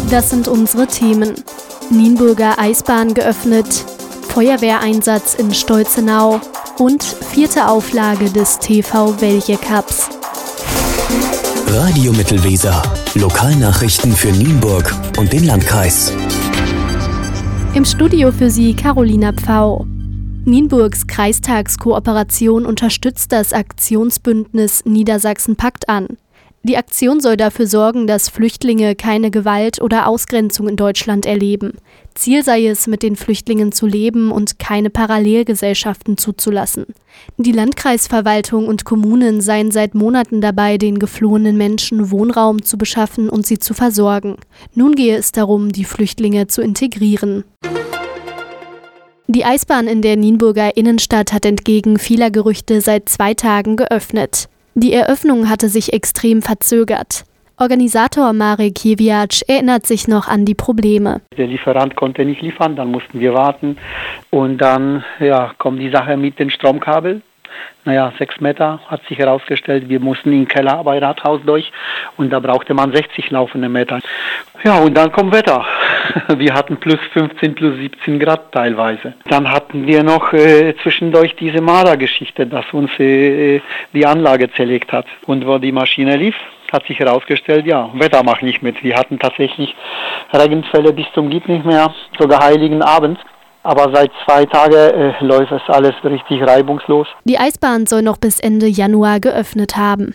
Das sind unsere Themen. Nienburger Eisbahn geöffnet, Feuerwehreinsatz in Stolzenau und 4. Auflage des TV Welje Cups. Radio Mittelweser. Lokalnachrichten für Nienburg und den Landkreis. Im Studio für Sie Carolina Pfau. Nienburgs Kreistagskooperation unterstützt das Aktionsbündnis Niedersachsen packt an. Die Aktion soll dafür sorgen, dass Flüchtlinge keine Gewalt oder Ausgrenzung in Deutschland erleben. Ziel sei es, mit den Flüchtlingen zu leben und keine Parallelgesellschaften zuzulassen. Die Landkreisverwaltung und Kommunen seien seit Monaten dabei, den geflohenen Menschen Wohnraum zu beschaffen und sie zu versorgen. Nun gehe es darum, die Flüchtlinge zu integrieren. Die Eisbahn in der Nienburger Innenstadt hat entgegen vieler Gerüchte seit 2 Tagen geöffnet. Die Eröffnung hatte sich extrem verzögert. Organisator Marek Jewiacz erinnert sich noch an die Probleme. Der Lieferant konnte nicht liefern, dann mussten wir warten. Und dann kommt die Sache mit dem Stromkabel. 6 Meter hat sich herausgestellt, wir mussten in den Keller bei Rathaus durch und da brauchte man 60 laufende Meter. Ja, und dann kommt Wetter. Wir hatten plus 15, plus 17 Grad teilweise. Dann hatten wir noch zwischendurch diese Marder-Geschichte, dass uns die Anlage zerlegt hat. Und wo die Maschine lief, hat sich herausgestellt, Wetter macht nicht mit. Wir hatten tatsächlich Regenfälle bis zum Geht nicht mehr, sogar Heiligen Abend. Aber seit 2 Tagen läuft es alles richtig reibungslos. Die Eisbahn soll noch bis Ende Januar geöffnet haben.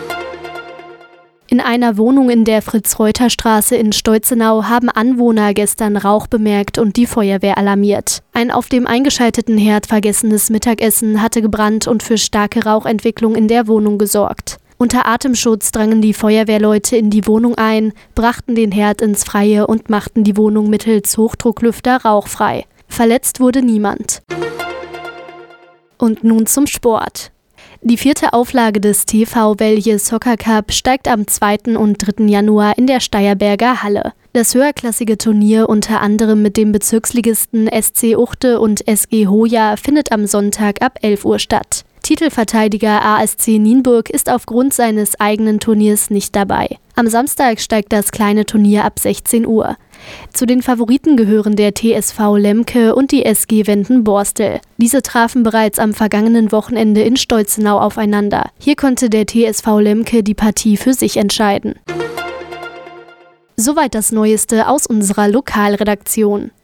In einer Wohnung in der Fritz-Reuter-Straße in Stolzenau haben Anwohner gestern Rauch bemerkt und die Feuerwehr alarmiert. Ein auf dem eingeschalteten Herd vergessenes Mittagessen hatte gebrannt und für starke Rauchentwicklung in der Wohnung gesorgt. Unter Atemschutz drangen die Feuerwehrleute in die Wohnung ein, brachten den Herd ins Freie und machten die Wohnung mittels Hochdrucklüfter rauchfrei. Verletzt wurde niemand. Und nun zum Sport. Die 4. Auflage des TV Welje Soccer Cup steigt am 2. und 3. Januar in der Steierberger Halle. Das höherklassige Turnier unter anderem mit dem Bezirksligisten SC Uchte und SG Hoya findet am Sonntag ab 11 Uhr statt. Titelverteidiger ASC Nienburg ist aufgrund seines eigenen Turniers nicht dabei. Am Samstag steigt das kleine Turnier ab 16 Uhr. Zu den Favoriten gehören der TSV Lemke und die SG Wenden-Borstel. Diese trafen bereits am vergangenen Wochenende in Stolzenau aufeinander. Hier konnte der TSV Lemke die Partie für sich entscheiden. Soweit das Neueste aus unserer Lokalredaktion.